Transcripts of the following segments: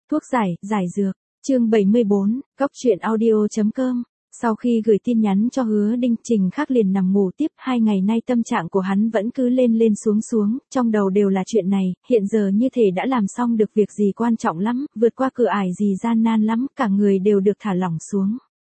Thuốc giải dược, chương 74, Cóc truyện audio.com. Sau khi gửi tin nhắn cho Hứa Đinh, Trình Khắc liền nằm ngủ tiếp. 2 ngày nay tâm trạng của hắn vẫn cứ lên lên xuống xuống, trong đầu đều là chuyện này, hiện giờ như thể đã làm xong được việc gì quan trọng lắm, vượt qua cửa ải gì gian nan lắm, cả người đều được thả lỏng xuống.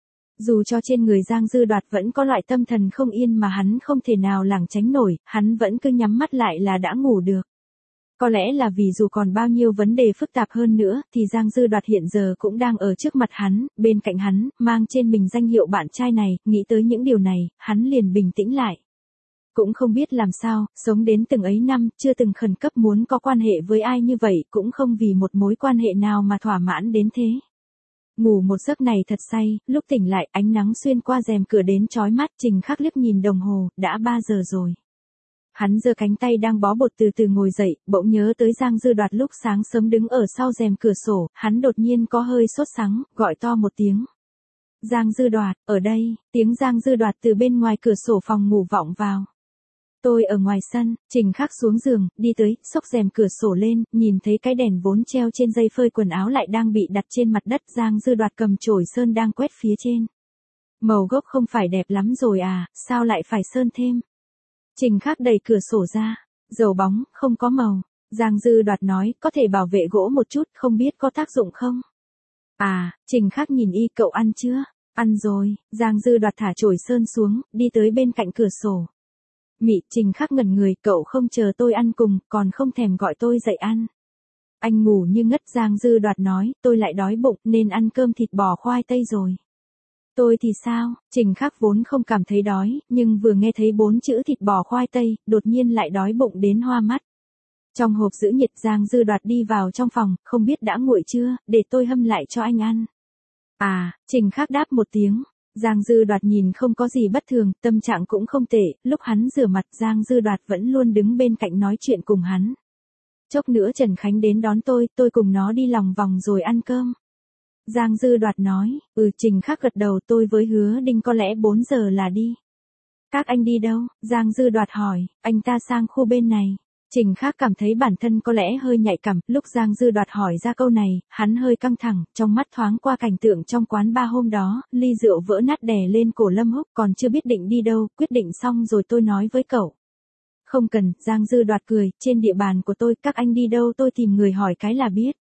Dù cho trên người Giang Dư Đoạt vẫn có loại tâm thần không yên mà hắn không thể nào lảng tránh nổi, hắn vẫn cứ nhắm mắt lại là đã ngủ được. Có lẽ là vì dù còn bao nhiêu vấn đề phức tạp hơn nữa, thì Giang Dư Đoạt hiện giờ cũng đang ở trước mặt hắn, bên cạnh hắn, mang trên mình danh hiệu bạn trai này, nghĩ tới những điều này, hắn liền bình tĩnh lại. Cũng không biết làm sao, sống đến từng ấy năm, chưa từng khẩn cấp muốn có quan hệ với ai như vậy, cũng không vì một mối quan hệ nào mà thỏa mãn đến thế. Ngủ một giấc này thật say, lúc tỉnh lại, ánh nắng xuyên qua rèm cửa đến chói mắt, Trình Khắc liếc nhìn đồng hồ, đã 3 giờ rồi. Hắn giơ cánh tay đang bó bột từ từ ngồi dậy, bỗng nhớ tới Giang Dư Đoạt lúc sáng sớm đứng ở sau rèm cửa sổ, hắn đột nhiên có hơi sốt sắng, gọi to một tiếng. Giang Dư Đoạt, ở đây, tiếng Giang Dư Đoạt từ bên ngoài cửa sổ phòng ngủ vọng vào. Tôi ở ngoài sân, Trình Khắc xuống giường, đi tới, xốc rèm cửa sổ lên, nhìn thấy cái đèn vốn treo trên dây phơi quần áo lại đang bị đặt trên mặt đất, Giang Dư Đoạt cầm chổi sơn đang quét phía trên. Màu gốc không phải đẹp lắm rồi à, sao lại phải sơn thêm? Trình Khắc đẩy cửa sổ ra, dầu bóng, không có màu. Giang Dư Đoạt nói, có thể bảo vệ gỗ một chút, không biết có tác dụng không? À, Trình Khắc nhìn y, cậu ăn chưa? Ăn rồi. Giang Dư Đoạt thả chổi sơn xuống, đi tới bên cạnh cửa sổ. Mị, Trình Khắc ngẩn người, cậu không chờ tôi ăn cùng, còn không thèm gọi tôi dậy ăn. Anh ngủ như ngất. Giang Dư Đoạt nói, tôi lại đói bụng nên ăn cơm thịt bò khoai tây rồi. Tôi thì sao? Trình Khắc vốn không cảm thấy đói, nhưng vừa nghe thấy 4 chữ thịt bò khoai tây, đột nhiên lại đói bụng đến hoa mắt. Trong hộp giữ nhiệt, Giang Dư Đoạt đi vào trong phòng, không biết đã nguội chưa, để tôi hâm lại cho anh ăn. À, Trình Khắc đáp một tiếng. Giang Dư Đoạt nhìn không có gì bất thường, tâm trạng cũng không tệ, lúc hắn rửa mặt Giang Dư Đoạt vẫn luôn đứng bên cạnh nói chuyện cùng hắn. Chốc nữa Trần Khánh đến đón tôi cùng nó đi lòng vòng rồi ăn cơm. Giang Dư Đoạt nói, Trình Khắc gật đầu, tôi với Hứa Đinh có lẽ 4 giờ là đi. Các anh đi đâu? Giang Dư Đoạt hỏi, anh ta sang khu bên này. Trình Khắc cảm thấy bản thân có lẽ hơi nhạy cảm, lúc Giang Dư Đoạt hỏi ra câu này, hắn hơi căng thẳng, trong mắt thoáng qua cảnh tượng trong quán bar hôm đó, ly rượu vỡ nát đè lên cổ Lâm Húc, còn chưa biết định đi đâu, quyết định xong rồi tôi nói với cậu. Không cần, Giang Dư Đoạt cười, trên địa bàn của tôi, các anh đi đâu tôi tìm người hỏi cái là biết.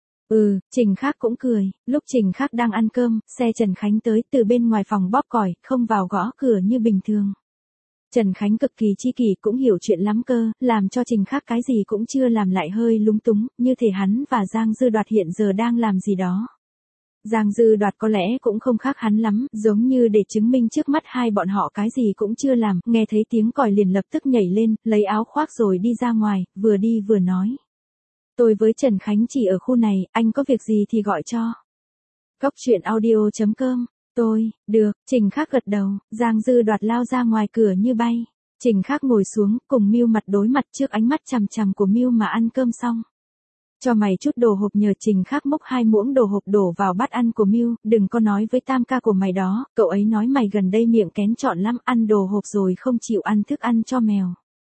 Trình Khắc cũng cười, lúc Trình Khắc đang ăn cơm, xe Trần Khánh tới từ bên ngoài phòng bóp còi, không vào gõ cửa như bình thường. Trần Khánh cực kỳ chi kỷ cũng hiểu chuyện lắm cơ, làm cho Trình Khắc cái gì cũng chưa làm lại hơi lúng túng, như thể hắn và Giang Dư Đoạt hiện giờ đang làm gì đó. Giang Dư Đoạt có lẽ cũng không khác hắn lắm, giống như để chứng minh trước mắt hai bọn họ cái gì cũng chưa làm, nghe thấy tiếng còi liền lập tức nhảy lên, lấy áo khoác rồi đi ra ngoài, vừa đi vừa nói. Tôi với Trần Khánh chỉ ở khu này, anh có việc gì thì gọi cho. Cóc truyện audio.com. Được, Trình Khắc gật đầu, Giang Dư Đoạt lao ra ngoài cửa như bay. Trình Khắc ngồi xuống, cùng Miu mặt đối mặt trước ánh mắt chằm chằm của Miu mà ăn cơm xong. Cho mày chút đồ hộp, nhờ Trình Khắc múc 2 muỗng đồ hộp đổ vào bát ăn của Miu, đừng có nói với tam ca của mày đó, cậu ấy nói mày gần đây miệng kén chọn lắm, ăn đồ hộp rồi không chịu ăn thức ăn cho mèo.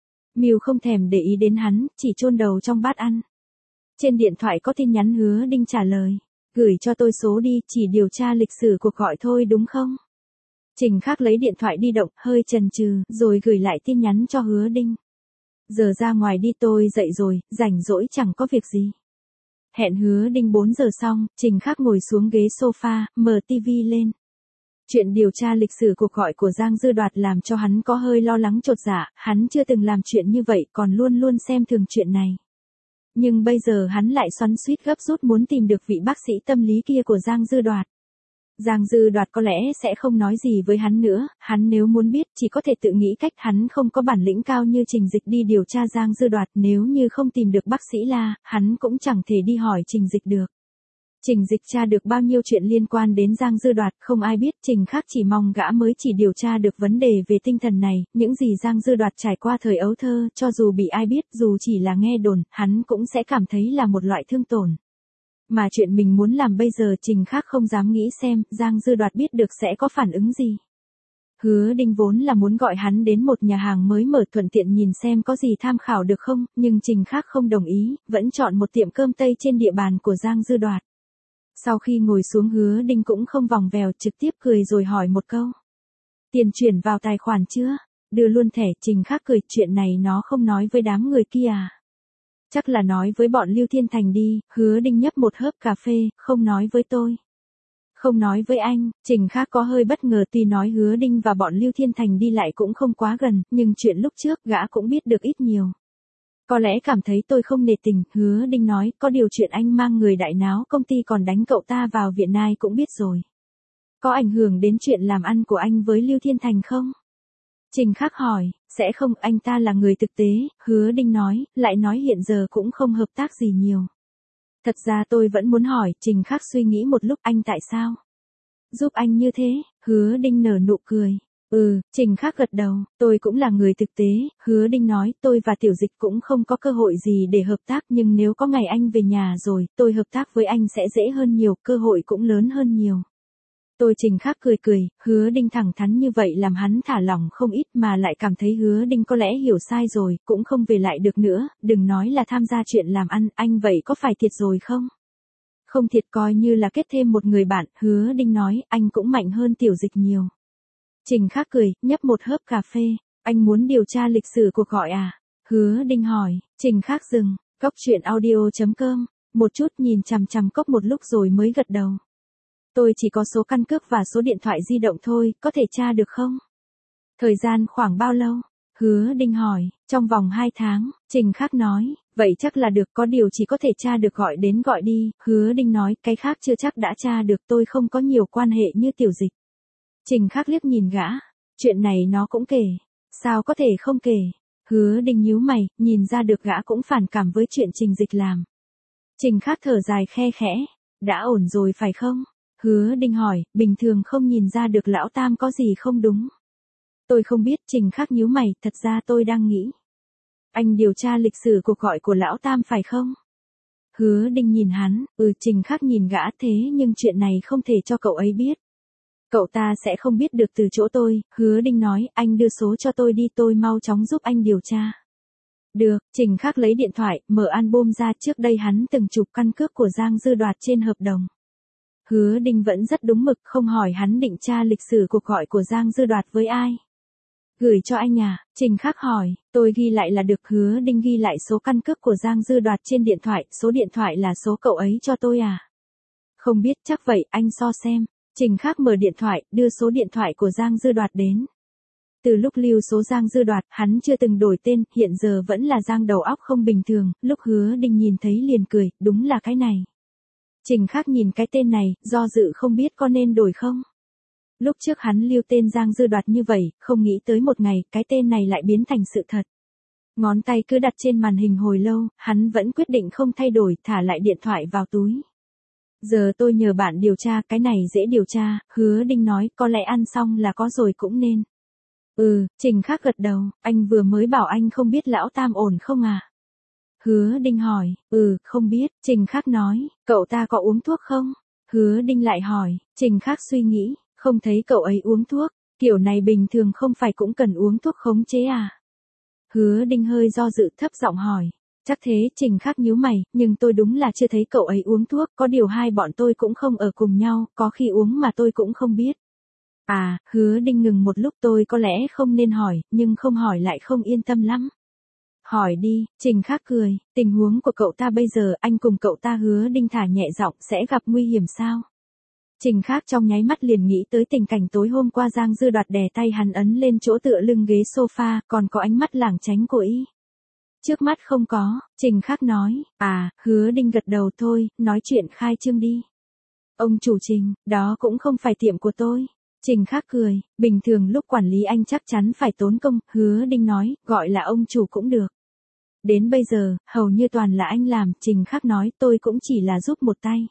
Miu không thèm để ý đến hắn, chỉ chôn đầu trong bát ăn. Trên điện thoại có tin nhắn Hứa Đinh trả lời. Gửi cho tôi số đi, chỉ điều tra lịch sử cuộc gọi thôi đúng không? Trình Khắc lấy điện thoại di động, hơi chần chừ, rồi gửi lại tin nhắn cho Hứa Đinh. Giờ ra ngoài đi, tôi dậy rồi, rảnh rỗi chẳng có việc gì. Hẹn Hứa Đinh 4 giờ xong, Trình Khắc ngồi xuống ghế sofa, mở tivi lên. Chuyện điều tra lịch sử cuộc gọi của Giang Dư Đoạt làm cho hắn có hơi lo lắng chột dạ, hắn chưa từng làm chuyện như vậy, còn luôn luôn xem thường chuyện này. Nhưng bây giờ hắn lại xoắn xuýt gấp rút muốn tìm được vị bác sĩ tâm lý kia của Giang Dư Đoạt. Giang Dư Đoạt có lẽ sẽ không nói gì với hắn nữa, hắn nếu muốn biết chỉ có thể tự nghĩ cách, hắn không có bản lĩnh cao như Trình Dịch đi điều tra Giang Dư Đoạt, nếu như không tìm được bác sĩ La, hắn cũng chẳng thể đi hỏi Trình Dịch được. Trình Dịch tra được bao nhiêu chuyện liên quan đến Giang Dư Đoạt không ai biết, Trình Khắc chỉ mong gã mới chỉ điều tra được vấn đề về tinh thần này, những gì Giang Dư Đoạt trải qua thời ấu thơ, cho dù bị ai biết, dù chỉ là nghe đồn, hắn cũng sẽ cảm thấy là một loại thương tổn. Mà chuyện mình muốn làm bây giờ Trình Khắc không dám nghĩ xem, Giang Dư Đoạt biết được sẽ có phản ứng gì. Hứa Đinh vốn là muốn gọi hắn đến một nhà hàng mới mở thuận tiện nhìn xem có gì tham khảo được không, nhưng Trình Khắc không đồng ý, vẫn chọn một tiệm cơm Tây trên địa bàn của Giang Dư Đoạt. Sau khi ngồi xuống Hứa Đinh cũng không vòng vèo, trực tiếp cười rồi hỏi một câu. Tiền chuyển vào tài khoản chưa? Đưa luôn thẻ. Trình Khắc cười, chuyện này nó không nói với đám người kia à? Chắc là nói với bọn Lưu Thiên Thành đi. Hứa Đinh nhấp một hớp cà phê, không nói với tôi. Không nói với anh. Trình Khắc có hơi bất ngờ, tuy nói Hứa Đinh và bọn Lưu Thiên Thành đi lại cũng không quá gần, nhưng chuyện lúc trước gã cũng biết được ít nhiều. Có lẽ cảm thấy tôi không nể tình. Hứa Đinh nói, có điều chuyện anh mang người đại náo công ty còn đánh cậu ta vào viện nai cũng biết rồi. Có ảnh hưởng đến chuyện làm ăn của anh với Lưu Thiên Thành không? Trình Khắc hỏi, sẽ không, anh ta là người thực tế. Hứa Đinh nói, lại nói hiện giờ cũng không hợp tác gì nhiều. Thật ra tôi vẫn muốn hỏi. Trình Khắc suy nghĩ một lúc, anh tại sao? Giúp anh như thế. Hứa Đinh nở nụ cười. Trình Khắc gật đầu, tôi cũng là người thực tế. Hứa Đinh nói, tôi và Tiểu Dịch cũng không có cơ hội gì để hợp tác, nhưng nếu có ngày anh về nhà rồi, tôi hợp tác với anh sẽ dễ hơn nhiều, cơ hội cũng lớn hơn nhiều. Trình Khắc cười, Hứa Đinh thẳng thắn như vậy làm hắn thả lỏng không ít, mà lại cảm thấy Hứa Đinh có lẽ hiểu sai rồi, cũng không về lại được nữa, đừng nói là tham gia chuyện làm ăn, anh vậy có phải thiệt rồi không? Không thiệt, coi như là kết thêm một người bạn. Hứa Đinh nói, anh cũng mạnh hơn Tiểu Dịch nhiều. Trình Khắc cười, nhấp một hớp cà phê, anh muốn điều tra lịch sử cuộc gọi à? Hứa Đinh hỏi. Trình Khắc dừng, cốc truyện audio.com, một chút nhìn chằm chằm cốc một lúc rồi mới gật đầu. Tôi chỉ có số căn cước và số điện thoại di động thôi, có thể tra được không? Thời gian khoảng bao lâu? Hứa Đinh hỏi. Trong vòng 2 tháng, Trình Khắc nói. Vậy chắc là được, có điều chỉ có thể tra được gọi đến gọi đi. Hứa Đinh nói, cái khác chưa chắc đã tra được, tôi không có nhiều quan hệ như Tiểu Dịch. Trình Khắc liếc nhìn gã. Chuyện này nó cũng kể. Sao có thể không kể? Hứa Đinh nhíu mày, nhìn ra được gã cũng phản cảm với chuyện Trình Dịch làm. Trình Khắc thở dài khe khẽ. Đã ổn rồi phải không? Hứa Đinh hỏi, bình thường không nhìn ra được lão Tam có gì không đúng. Tôi không biết. Trình Khắc nhíu mày, thật ra tôi đang nghĩ. Anh điều tra lịch sử cuộc gọi của lão Tam phải không? Hứa Đinh nhìn hắn, Trình Khắc nhìn gã, thế nhưng chuyện này không thể cho cậu ấy biết. Cậu ta sẽ không biết được từ chỗ tôi. Hứa Đinh nói, anh đưa số cho tôi đi, tôi mau chóng giúp anh điều tra. Được. Trình Khắc lấy điện thoại, mở album ra, trước đây hắn từng chụp căn cước của Giang Dư Đoạt trên hợp đồng. Hứa Đinh vẫn rất đúng mực, không hỏi hắn định tra lịch sử cuộc gọi của Giang Dư Đoạt với ai. Gửi cho anh à? Trình Khắc hỏi. Tôi ghi lại là được. Hứa Đinh ghi lại số căn cước của Giang Dư Đoạt trên điện thoại, số điện thoại là số cậu ấy cho tôi à? Không biết, chắc vậy, anh so xem. Trình Khắc mở điện thoại, đưa số điện thoại của Giang Dư Đoạt đến. Từ lúc lưu số Giang Dư Đoạt, hắn chưa từng đổi tên, hiện giờ vẫn là Giang đầu óc không bình thường. Lúc Hứa Đinh nhìn thấy liền cười, đúng là cái này. Trình Khắc nhìn cái tên này, do dự không biết có nên đổi không. Lúc trước hắn lưu tên Giang Dư Đoạt như vậy, không nghĩ tới một ngày, cái tên này lại biến thành sự thật. Ngón tay cứ đặt trên màn hình hồi lâu, hắn vẫn quyết định không thay đổi, thả lại điện thoại vào túi. Giờ tôi nhờ bạn điều tra, cái này dễ điều tra. Hứa Đinh nói, có lẽ ăn xong là có rồi cũng nên. Trình Khắc gật đầu, anh vừa mới bảo anh không biết lão Tam ổn không à? Hứa Đinh hỏi. Không biết. Trình Khắc nói, cậu ta có uống thuốc không? Hứa Đinh lại hỏi. Trình Khắc suy nghĩ, không thấy cậu ấy uống thuốc, kiểu này bình thường không phải cũng cần uống thuốc khống chế à? Hứa Đinh hơi do dự, thấp giọng hỏi. Chắc thế. Trình Khắc nhíu mày, nhưng tôi đúng là chưa thấy cậu ấy uống thuốc, có điều hai bọn tôi cũng không ở cùng nhau, có khi uống mà tôi cũng không biết. À, Hứa Đinh ngừng một lúc, tôi có lẽ không nên hỏi, nhưng không hỏi lại không yên tâm lắm. Hỏi đi. Trình Khắc cười, tình huống của cậu ta bây giờ, anh cùng cậu ta. Hứa Đinh thả nhẹ giọng, sẽ gặp nguy hiểm sao? Trình Khắc trong nháy mắt liền nghĩ tới tình cảnh tối hôm qua Giang Dư Đoạt đè tay hắn ấn lên chỗ tựa lưng ghế sofa, còn có ánh mắt lảng tránh của y. Trước mắt không có. Trình Khắc nói. À, Hứa Đinh gật đầu, thôi, nói chuyện khai trương đi. Ông chủ Trình, đó cũng không phải tiệm của tôi. Trình Khắc cười, bình thường lúc quản lý anh chắc chắn phải tốn công. Hứa Đinh nói, gọi là ông chủ cũng được. Đến bây giờ, hầu như toàn là anh làm. Trình Khắc nói, tôi cũng chỉ là giúp một tay.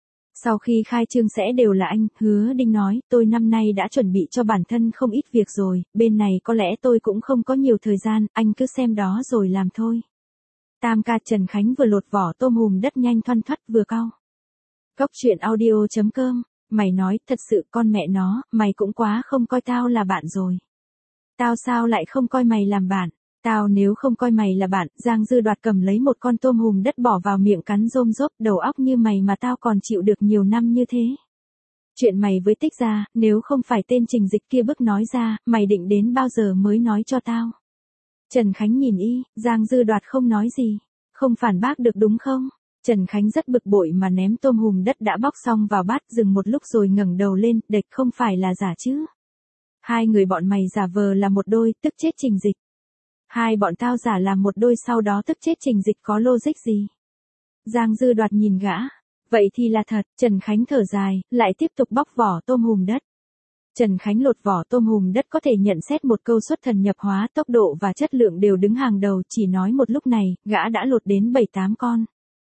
Sau khi khai trương sẽ đều là anh. Hứa Đinh nói, tôi năm nay đã chuẩn bị cho bản thân không ít việc rồi, bên này có lẽ tôi cũng không có nhiều thời gian, anh cứ xem đó rồi làm thôi. Tam ca Trần Khánh vừa lột vỏ tôm hùm đất nhanh thoăn thoắt vừa cau. Cốc truyện audio.com Mày nói, thật sự con mẹ nó, mày cũng quá không coi tao là bạn rồi. Tao sao lại không coi mày làm bạn? Tao nếu không coi mày là bạn, Giang Dư Đoạt cầm lấy một con tôm hùm đất bỏ vào miệng cắn rôm rốp, đầu óc như mày mà tao còn chịu được nhiều năm như thế. Chuyện mày với Tích Gia, nếu không phải tên Trình Dịch kia bức nói ra, mày định đến bao giờ mới nói cho tao? Trần Khánh nhìn y, Giang Dư Đoạt không nói gì. Không phản bác được đúng không? Trần Khánh rất bực bội mà ném tôm hùm đất đã bóc xong vào bát, dừng một lúc rồi ngẩng đầu lên, đệt không phải là giả chứ? Hai người bọn mày giả vờ là một đôi, tức chết Trình Dịch. Hai bọn tao giả làm một đôi sau đó tức chết Trình Dịch có logic gì? Giang Dư Đoạt nhìn gã. Vậy thì là thật, Trần Khánh thở dài, lại tiếp tục bóc vỏ tôm hùm đất. Trần Khánh lột vỏ tôm hùm đất có thể nhận xét một câu xuất thần nhập hóa, tốc độ và chất lượng đều đứng hàng đầu, chỉ nói một lúc này, gã đã lột đến 7-8 con.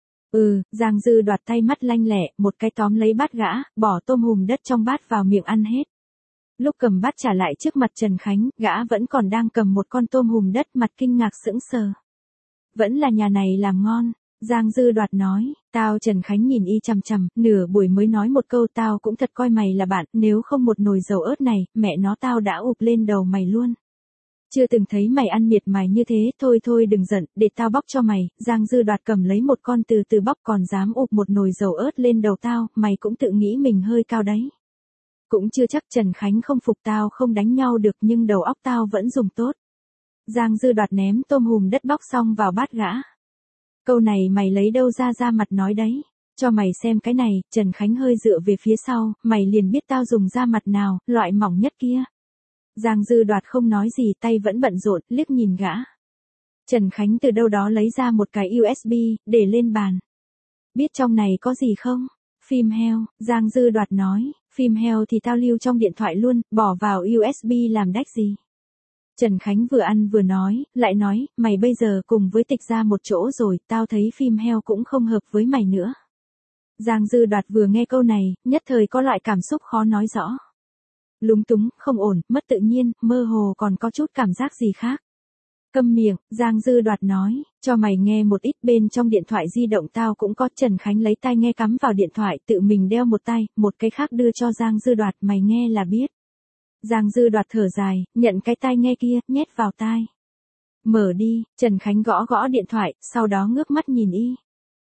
Giang Dư Đoạt tay mắt lanh lẹ, một cái tóm lấy bát gã, bỏ tôm hùm đất trong bát vào miệng ăn hết. Lúc cầm bát trả lại trước mặt Trần Khánh, gã vẫn còn đang cầm một con tôm hùm đất, mặt kinh ngạc sững sờ. Vẫn là nhà này làm ngon. Giang Dư Đoạt nói, Trần Khánh nhìn y chằm chằm, nửa buổi mới nói một câu, tao cũng thật coi mày là bạn, nếu không một nồi dầu ớt này, mẹ nó tao đã ụp lên đầu mày luôn. Chưa từng thấy mày ăn miệt mài như thế, thôi đừng giận, để tao bóc cho mày. Giang Dư Đoạt cầm lấy một con từ từ bóc, còn dám ụp một nồi dầu ớt lên đầu tao, mày cũng tự nghĩ mình hơi cao đấy. Cũng chưa chắc. Trần Khánh không phục, tao không đánh nhau được nhưng đầu óc tao vẫn dùng tốt. Giang Dư Đoạt ném tôm hùm đất bóc xong vào bát gã. Câu này mày lấy đâu ra mặt nói đấy? Cho mày xem cái này. Trần Khánh hơi dựa về phía sau, mày liền biết tao dùng da mặt nào, loại mỏng nhất kia. Giang Dư Đoạt không nói gì, tay vẫn bận rộn, liếc nhìn gã. Trần Khánh từ đâu đó lấy ra một cái USB, để lên bàn. Biết trong này có gì không? Phim heo. Giang Dư Đoạt nói, phim heo thì tao lưu trong điện thoại luôn, bỏ vào USB làm đách gì? Trần Khánh vừa ăn vừa nói, lại nói, mày bây giờ cùng với Tịch Gia một chỗ rồi, tao thấy phim heo cũng không hợp với mày nữa. Giang Dư Đoạt vừa nghe câu này, nhất thời có loại cảm xúc khó nói rõ. Lúng túng, không ổn, mất tự nhiên, mơ hồ còn có chút cảm giác gì khác. Câm miệng. Giang Dư Đoạt nói, cho mày nghe một ít, bên trong điện thoại di động tao cũng có. Trần Khánh lấy tai nghe cắm vào điện thoại, tự mình đeo một tai, một cái khác đưa cho Giang Dư Đoạt, mày nghe là biết. Giang Dư Đoạt thở dài, nhận cái tai nghe kia, nhét vào tai. Mở đi. Trần Khánh gõ điện thoại, sau đó ngước mắt nhìn y.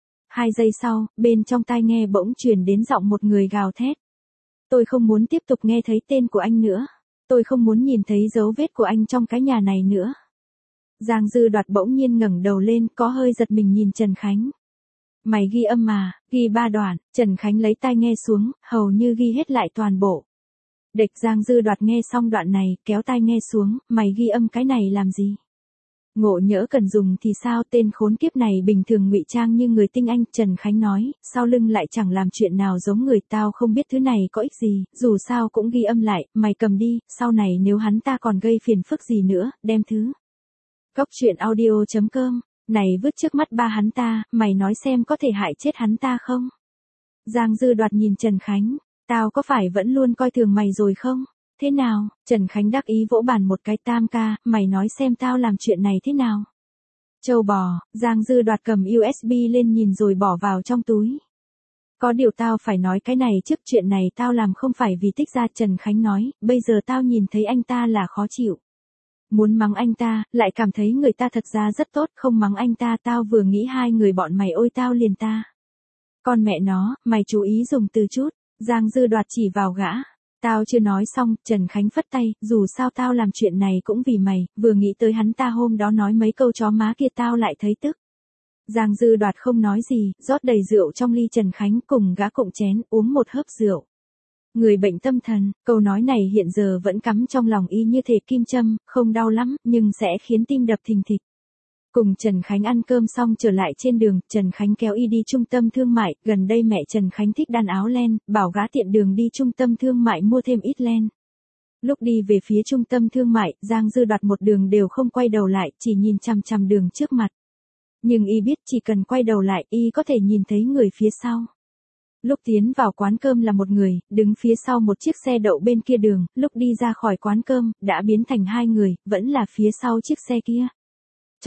2 giây sau, bên trong tai nghe bỗng truyền đến giọng một người gào thét. Tôi không muốn tiếp tục nghe thấy tên của anh nữa. Tôi không muốn nhìn thấy dấu vết của anh trong cái nhà này nữa. Giang Dư Đoạt bỗng nhiên ngẩng đầu lên, có hơi giật mình nhìn Trần Khánh. Mày ghi âm mà? Ghi 3 đoạn. Trần Khánh lấy tai nghe xuống, hầu như ghi hết lại toàn bộ. Địch. Giang Dư Đoạt nghe xong đoạn này, kéo tai nghe xuống, mày ghi âm cái này làm gì? Ngộ nhỡ cần dùng thì sao? Tên khốn kiếp này bình thường ngụy trang như người tinh anh. Trần Khánh nói, sau lưng lại chẳng làm chuyện nào giống người. Tao không biết thứ này có ích gì, dù sao cũng ghi âm lại, mày cầm đi, sau này nếu hắn ta còn gây phiền phức gì nữa, đem thứ. Cóc truyện audio.com, này vứt trước mắt ba hắn ta, mày nói xem có thể hại chết hắn ta không? Giang Dư Đoạt nhìn Trần Khánh, tao có phải vẫn luôn coi thường mày rồi không? Thế nào? Trần Khánh đắc ý vỗ bàn một cái, Tam ca, mày nói xem tao làm chuyện này thế nào? Châu bò. Giang Dư Đoạt cầm USB lên nhìn rồi bỏ vào trong túi. Có điều tao phải nói cái này trước, chuyện này tao làm không phải vì Tích Gia. Trần Khánh nói, bây giờ tao nhìn thấy anh ta là khó chịu. Muốn mắng anh ta, lại cảm thấy người ta thật ra rất tốt, không mắng anh ta tao vừa nghĩ hai người bọn mày ôi tao liền ta. Con mẹ nó, mày chú ý dùng từ chút. Giang Dư Đoạt chỉ vào gã. Tao chưa nói xong, Trần Khánh phất tay, dù sao tao làm chuyện này cũng vì mày, vừa nghĩ tới hắn ta hôm đó nói mấy câu chó má kia tao lại thấy tức. Giang Dư Đoạt không nói gì, rót đầy rượu trong ly Trần Khánh, cùng gã cụng chén, uống một hớp rượu. Người bệnh tâm thần, câu nói này hiện giờ vẫn cắm trong lòng y như thể kim châm, không đau lắm, nhưng sẽ khiến tim đập thình thịch. Cùng Trần Khánh ăn cơm xong trở lại trên đường, Trần Khánh kéo y đi trung tâm thương mại, gần đây mẹ Trần Khánh thích đan áo len, bảo gã tiện đường đi trung tâm thương mại mua thêm ít len. Lúc đi về phía trung tâm thương mại, Giang Dư Đoạt một đường đều không quay đầu lại, chỉ nhìn chằm chằm đường trước mặt. Nhưng y biết chỉ cần quay đầu lại, y có thể nhìn thấy người phía sau. Lúc tiến vào quán cơm là một người, đứng phía sau một chiếc xe đậu bên kia đường, lúc đi ra khỏi quán cơm, đã biến thành 2 người, vẫn là phía sau chiếc xe kia.